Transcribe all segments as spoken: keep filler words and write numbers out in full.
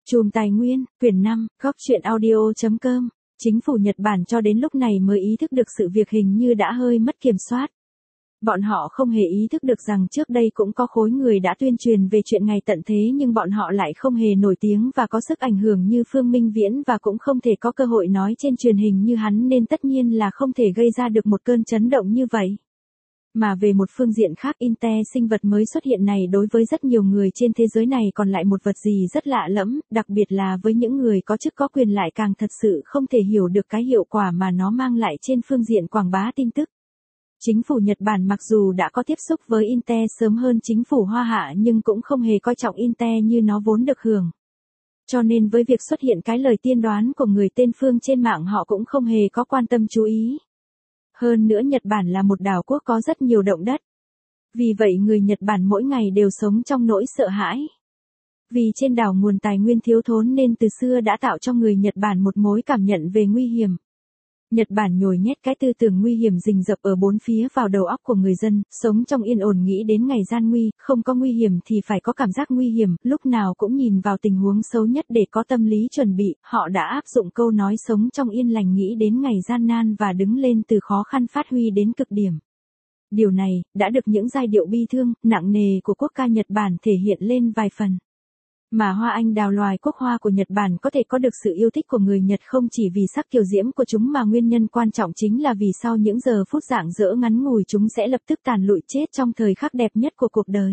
Chùm Tài Nguyên, quyển năm, góc truyện audio chấm com. Chính phủ Nhật Bản cho đến lúc này mới ý thức được sự việc hình như đã hơi mất kiểm soát. Bọn họ không hề ý thức được rằng trước đây cũng có khối người đã tuyên truyền về chuyện ngày tận thế, nhưng bọn họ lại không hề nổi tiếng và có sức ảnh hưởng như Phương Minh Viễn, và cũng không thể có cơ hội nói trên truyền hình như hắn, nên tất nhiên là không thể gây ra được một cơn chấn động như vậy. Mà về một phương diện khác, Inte sinh vật mới xuất hiện này đối với rất nhiều người trên thế giới này còn lại một vật gì rất lạ lẫm, đặc biệt là với những người có chức có quyền lại càng thật sự không thể hiểu được cái hiệu quả mà nó mang lại trên phương diện quảng bá tin tức. Chính phủ Nhật Bản mặc dù đã có tiếp xúc với Inte sớm hơn chính phủ Hoa Hạ, nhưng cũng không hề coi trọng Inte như nó vốn được hưởng. Cho nên với việc xuất hiện cái lời tiên đoán của người tên Phương trên mạng, họ cũng không hề có quan tâm chú ý. Hơn nữa, Nhật Bản là một đảo quốc có rất nhiều động đất. Vì vậy người Nhật Bản mỗi ngày đều sống trong nỗi sợ hãi. Vì trên đảo nguồn tài nguyên thiếu thốn nên từ xưa đã tạo cho người Nhật Bản một mối cảm nhận về nguy hiểm. Nhật Bản nhồi nhét cái tư tưởng nguy hiểm rình rập ở bốn phía vào đầu óc của người dân, sống trong yên ổn nghĩ đến ngày gian nguy, không có nguy hiểm thì phải có cảm giác nguy hiểm, lúc nào cũng nhìn vào tình huống xấu nhất để có tâm lý chuẩn bị. Họ đã áp dụng câu nói sống trong yên lành nghĩ đến ngày gian nan và đứng lên từ khó khăn phát huy đến cực điểm. Điều này đã được những giai điệu bi thương, nặng nề của quốc ca Nhật Bản thể hiện lên vài phần. Mà hoa anh đào, loài quốc hoa của Nhật Bản, có thể có được sự yêu thích của người Nhật không chỉ vì sắc kiều diễm của chúng, mà nguyên nhân quan trọng chính là vì sau những giờ phút rạng rỡ ngắn ngủi chúng sẽ lập tức tàn lụi chết trong thời khắc đẹp nhất của cuộc đời.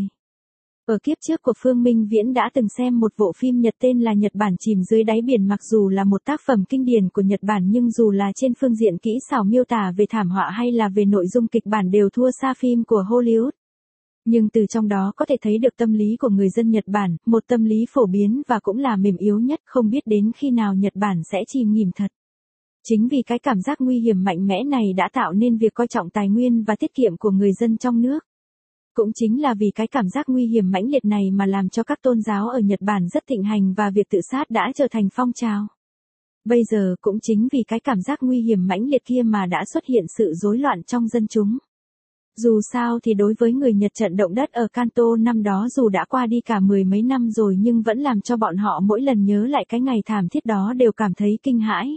Ở kiếp trước của Phương Minh Viễn đã từng xem một bộ phim Nhật tên là Nhật Bản chìm dưới đáy biển. Mặc dù là một tác phẩm kinh điển của Nhật Bản, nhưng dù là trên phương diện kỹ xảo miêu tả về thảm họa hay là về nội dung kịch bản đều thua xa phim của Hollywood. Nhưng từ trong đó có thể thấy được tâm lý của người dân Nhật Bản, một tâm lý phổ biến và cũng là mềm yếu nhất, không biết đến khi nào Nhật Bản sẽ chìm nghỉm thật. Chính vì cái cảm giác nguy hiểm mạnh mẽ này đã tạo nên việc coi trọng tài nguyên và tiết kiệm của người dân trong nước. Cũng chính là vì cái cảm giác nguy hiểm mãnh liệt này mà làm cho các tôn giáo ở Nhật Bản rất thịnh hành và việc tự sát đã trở thành phong trào. Bây giờ cũng chính vì cái cảm giác nguy hiểm mãnh liệt kia mà đã xuất hiện sự rối loạn trong dân chúng. Dù sao thì đối với người Nhật, trận động đất ở Kanto năm đó dù đã qua đi cả mười mấy năm rồi nhưng vẫn làm cho bọn họ mỗi lần nhớ lại cái ngày thảm thiết đó đều cảm thấy kinh hãi.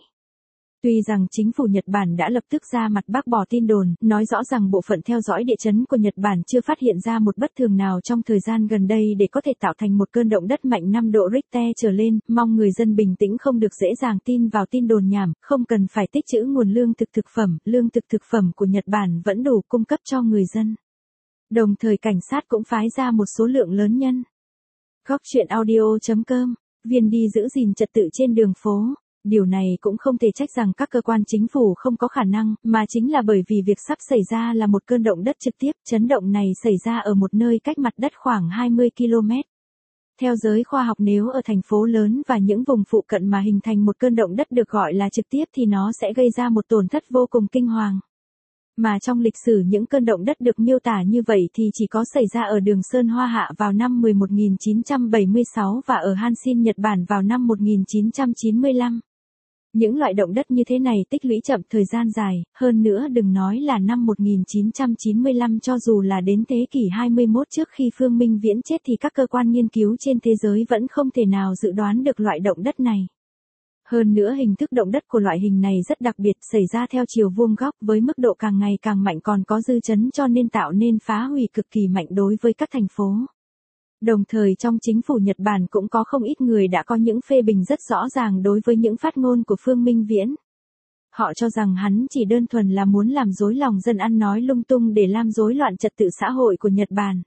Tuy rằng chính phủ Nhật Bản đã lập tức ra mặt bác bỏ tin đồn, nói rõ rằng bộ phận theo dõi địa chấn của Nhật Bản chưa phát hiện ra một bất thường nào trong thời gian gần đây để có thể tạo thành một cơn động đất mạnh năm độ Richter trở lên, mong người dân bình tĩnh, không được dễ dàng tin vào tin đồn nhảm, không cần phải tích trữ nguồn lương thực thực phẩm, lương thực thực phẩm của Nhật Bản vẫn đủ cung cấp cho người dân. Đồng thời cảnh sát cũng phái ra một số lượng lớn nhân. Góc truyện audio chấm com, viên đi giữ gìn trật tự trên đường phố. Điều này cũng không thể trách rằng các cơ quan chính phủ không có khả năng, mà chính là bởi vì việc sắp xảy ra là một cơn động đất trực tiếp. Chấn động này xảy ra ở một nơi cách mặt đất khoảng hai mươi ki lô mét. Theo giới khoa học, nếu ở thành phố lớn và những vùng phụ cận mà hình thành một cơn động đất được gọi là trực tiếp thì nó sẽ gây ra một tổn thất vô cùng kinh hoàng. Mà trong lịch sử những cơn động đất được miêu tả như vậy thì chỉ có xảy ra ở Đường Sơn Hoa Hạ vào năm mười một nghìn chín trăm bảy mươi sáu và ở Hanshin Nhật Bản vào năm một nghìn chín trăm chín mươi lăm. Những loại động đất như thế này tích lũy chậm thời gian dài, hơn nữa đừng nói là năm một nghìn chín trăm chín mươi lăm, cho dù là đến thế kỷ hai mươi mốt trước khi Phương Minh Viễn chết thì các cơ quan nghiên cứu trên thế giới vẫn không thể nào dự đoán được loại động đất này. Hơn nữa hình thức động đất của loại hình này rất đặc biệt, xảy ra theo chiều vuông góc với mức độ càng ngày càng mạnh, còn có dư chấn cho nên tạo nên phá hủy cực kỳ mạnh đối với các thành phố. Đồng thời trong chính phủ Nhật Bản cũng có không ít người đã có những phê bình rất rõ ràng đối với những phát ngôn của Phương Minh Viễn. Họ cho rằng hắn chỉ đơn thuần là muốn làm rối lòng dân, ăn nói lung tung để làm rối loạn trật tự xã hội của Nhật Bản.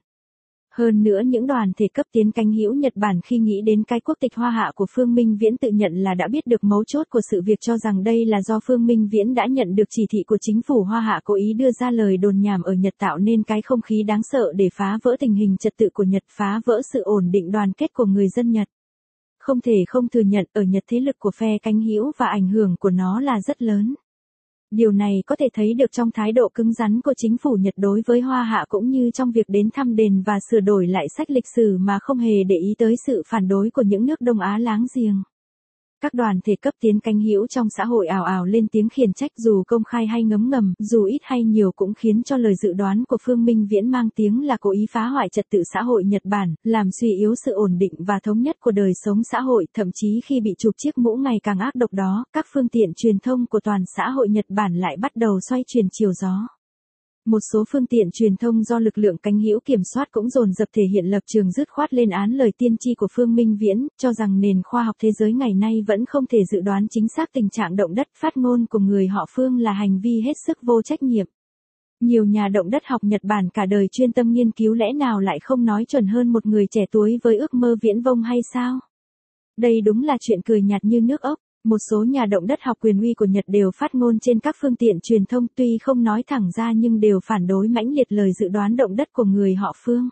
Hơn nữa những đoàn thể cấp tiến cánh hữu Nhật Bản khi nghĩ đến cái quốc tịch Hoa Hạ của Phương Minh Viễn tự nhận là đã biết được mấu chốt của sự việc, cho rằng đây là do Phương Minh Viễn đã nhận được chỉ thị của chính phủ Hoa Hạ cố ý đưa ra lời đồn nhảm ở Nhật, tạo nên cái không khí đáng sợ để phá vỡ tình hình trật tự của Nhật, phá vỡ sự ổn định đoàn kết của người dân Nhật. Không thể không thừa nhận ở Nhật thế lực của phe cánh hữu và ảnh hưởng của nó là rất lớn. Điều này có thể thấy được trong thái độ cứng rắn của chính phủ Nhật đối với Hoa Hạ, cũng như trong việc đến thăm đền và sửa đổi lại sách lịch sử mà không hề để ý tới sự phản đối của những nước Đông Á láng giềng. Các đoàn thể cấp tiến cánh hữu trong xã hội ào ào lên tiếng khiển trách, dù công khai hay ngấm ngầm, dù ít hay nhiều cũng khiến cho lời dự đoán của Phương Minh Viễn mang tiếng là cố ý phá hoại trật tự xã hội Nhật Bản, làm suy yếu sự ổn định và thống nhất của đời sống xã hội, thậm chí khi bị chụp chiếc mũ ngày càng ác độc đó, các phương tiện truyền thông của toàn xã hội Nhật Bản lại bắt đầu xoay chuyển chiều gió. Một số phương tiện truyền thông do lực lượng cánh hữu kiểm soát cũng dồn dập thể hiện lập trường dứt khoát lên án lời tiên tri của Phương Minh Viễn, cho rằng nền khoa học thế giới ngày nay vẫn không thể dự đoán chính xác tình trạng động đất. Phát ngôn của người họ Phương là hành vi hết sức vô trách nhiệm. Nhiều nhà động đất học Nhật Bản cả đời chuyên tâm nghiên cứu, lẽ nào lại không nói chuẩn hơn một người trẻ tuổi với ước mơ viễn vông hay sao? Đây đúng là chuyện cười nhạt như nước ốc. Một số nhà động đất học quyền uy của Nhật đều phát ngôn trên các phương tiện truyền thông, tuy không nói thẳng ra nhưng đều phản đối mãnh liệt lời dự đoán động đất của người họ Phương.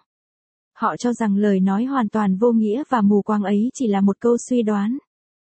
Họ cho rằng lời nói hoàn toàn vô nghĩa và mù quáng ấy chỉ là một câu suy đoán.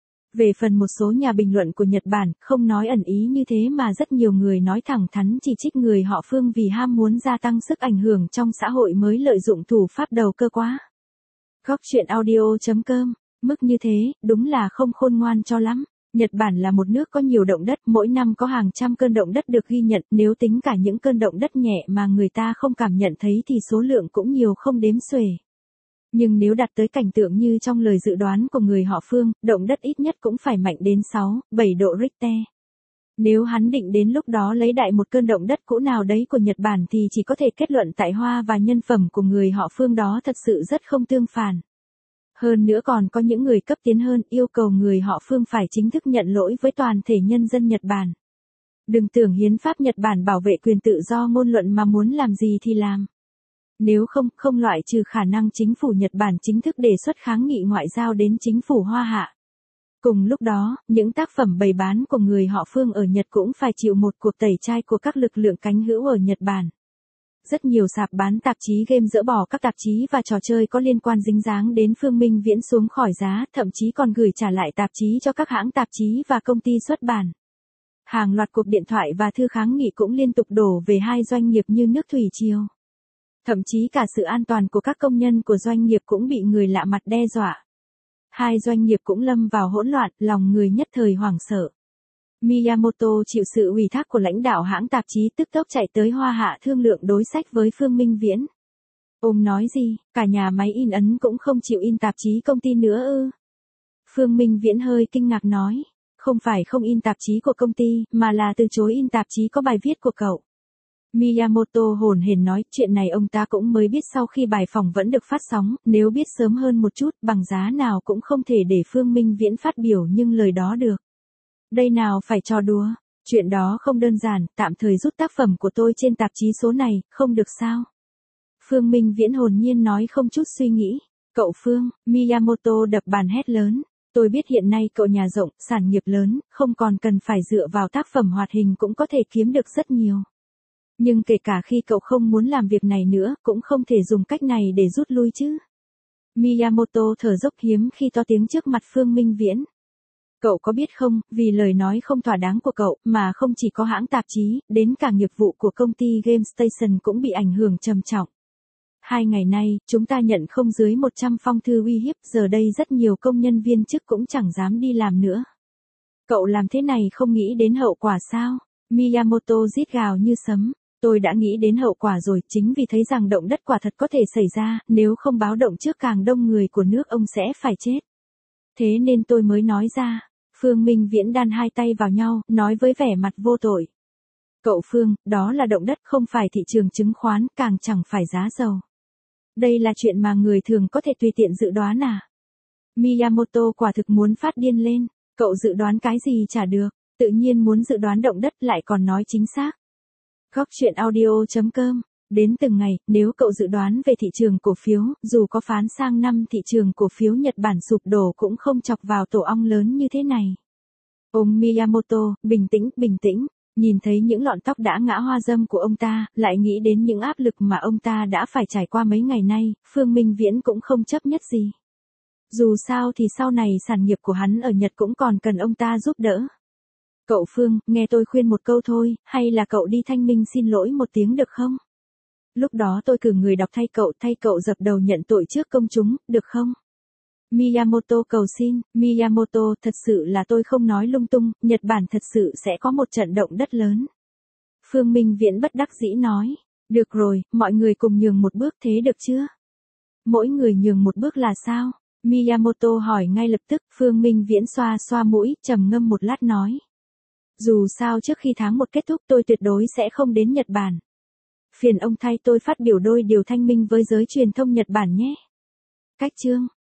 Về phần một số nhà bình luận của Nhật Bản, không nói ẩn ý như thế mà rất nhiều người nói thẳng thắn chỉ trích người họ Phương vì ham muốn gia tăng sức ảnh hưởng trong xã hội mới lợi dụng thủ pháp đầu cơ quá. Góc truyện audio chấm com, mức như thế, đúng là không khôn ngoan cho lắm. Nhật Bản là một nước có nhiều động đất, mỗi năm có hàng trăm cơn động đất được ghi nhận, nếu tính cả những cơn động đất nhẹ mà người ta không cảm nhận thấy thì số lượng cũng nhiều không đếm xuể. Nhưng nếu đặt tới cảnh tượng như trong lời dự đoán của người họ Phương, động đất ít nhất cũng phải mạnh đến sáu, bảy độ Richter. Nếu hắn định đến lúc đó lấy đại một cơn động đất cũ nào đấy của Nhật Bản thì chỉ có thể kết luận tại hoa và nhân phẩm của người họ Phương đó thật sự rất không tương phản. Hơn nữa còn có những người cấp tiến hơn, yêu cầu người họ Phương phải chính thức nhận lỗi với toàn thể nhân dân Nhật Bản. Đừng tưởng hiến pháp Nhật Bản bảo vệ quyền tự do ngôn luận mà muốn làm gì thì làm. Nếu không, không loại trừ khả năng chính phủ Nhật Bản chính thức đề xuất kháng nghị ngoại giao đến chính phủ Hoa Hạ. Cùng lúc đó, những tác phẩm bày bán của người họ Phương ở Nhật cũng phải chịu một cuộc tẩy chay của các lực lượng cánh hữu ở Nhật Bản. Rất nhiều sạp bán tạp chí game dỡ bỏ các tạp chí và trò chơi có liên quan dính dáng đến Phương Minh Viễn xuống khỏi giá, thậm chí còn gửi trả lại tạp chí cho các hãng tạp chí và công ty xuất bản. Hàng loạt cuộc điện thoại và thư kháng nghị cũng liên tục đổ về hai doanh nghiệp như nước thủy triều. Thậm chí cả sự an toàn của các công nhân của doanh nghiệp cũng bị người lạ mặt đe dọa. Hai doanh nghiệp cũng lâm vào hỗn loạn, lòng người nhất thời hoảng sợ. Miyamoto chịu sự ủy thác của lãnh đạo hãng tạp chí, tức tốc chạy tới Hoa Hạ thương lượng đối sách với Phương Minh Viễn. Ông nói gì, cả nhà máy in ấn cũng không chịu in tạp chí công ty nữa ư? Phương Minh Viễn hơi kinh ngạc nói, không phải không in tạp chí của công ty, mà là từ chối in tạp chí có bài viết của cậu. Miyamoto hồn hển nói, chuyện này ông ta cũng mới biết sau khi bài phỏng vẫn được phát sóng, nếu biết sớm hơn một chút, bằng giá nào cũng không thể để Phương Minh Viễn phát biểu nhưng lời đó được. Đây nào phải trò đùa, chuyện đó không đơn giản, tạm thời rút tác phẩm của tôi trên tạp chí số này, không được sao? Phương Minh Viễn hồn nhiên nói không chút suy nghĩ. Cậu Phương, Miyamoto đập bàn hét lớn. Tôi biết hiện nay cậu nhà rộng, sản nghiệp lớn, không còn cần phải dựa vào tác phẩm hoạt hình cũng có thể kiếm được rất nhiều. Nhưng kể cả khi cậu không muốn làm việc này nữa, cũng không thể dùng cách này để rút lui chứ. Miyamoto thở dốc hiếm khi to tiếng trước mặt Phương Minh Viễn. Cậu có biết không, vì lời nói không thỏa đáng của cậu, mà không chỉ có hãng tạp chí, đến cả nghiệp vụ của công ty Game Station cũng bị ảnh hưởng trầm trọng. Hai ngày nay, chúng ta nhận không dưới một trăm phong thư uy hiếp, giờ đây rất nhiều công nhân viên chức cũng chẳng dám đi làm nữa. Cậu làm thế này không nghĩ đến hậu quả sao? Miyamoto rít gào như sấm. Tôi đã nghĩ đến hậu quả rồi, chính vì thấy rằng động đất quả thật có thể xảy ra, nếu không báo động trước càng đông người của nước ông sẽ phải chết. Thế nên tôi mới nói ra. Phương Minh Viễn đan hai tay vào nhau, nói với vẻ mặt vô tội. Cậu Phương, đó là động đất không phải thị trường chứng khoán, càng chẳng phải giá dầu. Đây là chuyện mà người thường có thể tùy tiện dự đoán à? Miyamoto quả thực muốn phát điên lên. Cậu dự đoán cái gì chả được, tự nhiên muốn dự đoán động đất lại còn nói chính xác. Góc truyện audio chấm com. Đến từng ngày, nếu cậu dự đoán về thị trường cổ phiếu, dù có phán sang năm thị trường cổ phiếu Nhật Bản sụp đổ cũng không chọc vào tổ ong lớn như thế này. Ông Miyamoto, bình tĩnh, bình tĩnh, nhìn thấy những lọn tóc đã ngã hoa râm của ông ta, lại nghĩ đến những áp lực mà ông ta đã phải trải qua mấy ngày nay, Phương Minh Viễn cũng không chấp nhất gì. Dù sao thì sau này sản nghiệp của hắn ở Nhật cũng còn cần ông ta giúp đỡ. Cậu Phương, nghe tôi khuyên một câu thôi, hay là cậu đi thanh minh xin lỗi một tiếng được không? Lúc đó tôi cử người đọc thay cậu, thay cậu dập đầu nhận tội trước công chúng, được không? Miyamoto cầu xin, Miyamoto, thật sự là tôi không nói lung tung, Nhật Bản thật sự sẽ có một trận động đất lớn. Phương Minh Viễn bất đắc dĩ nói, được rồi, mọi người cùng nhường một bước thế được chưa? Mỗi người nhường một bước là sao? Miyamoto hỏi ngay lập tức, Phương Minh Viễn xoa xoa mũi, trầm ngâm một lát nói. Dù sao trước khi tháng một kết thúc tôi tuyệt đối sẽ không đến Nhật Bản. Phiền ông thay tôi phát biểu đôi điều thanh minh với giới truyền thông Nhật Bản nhé. Cách chương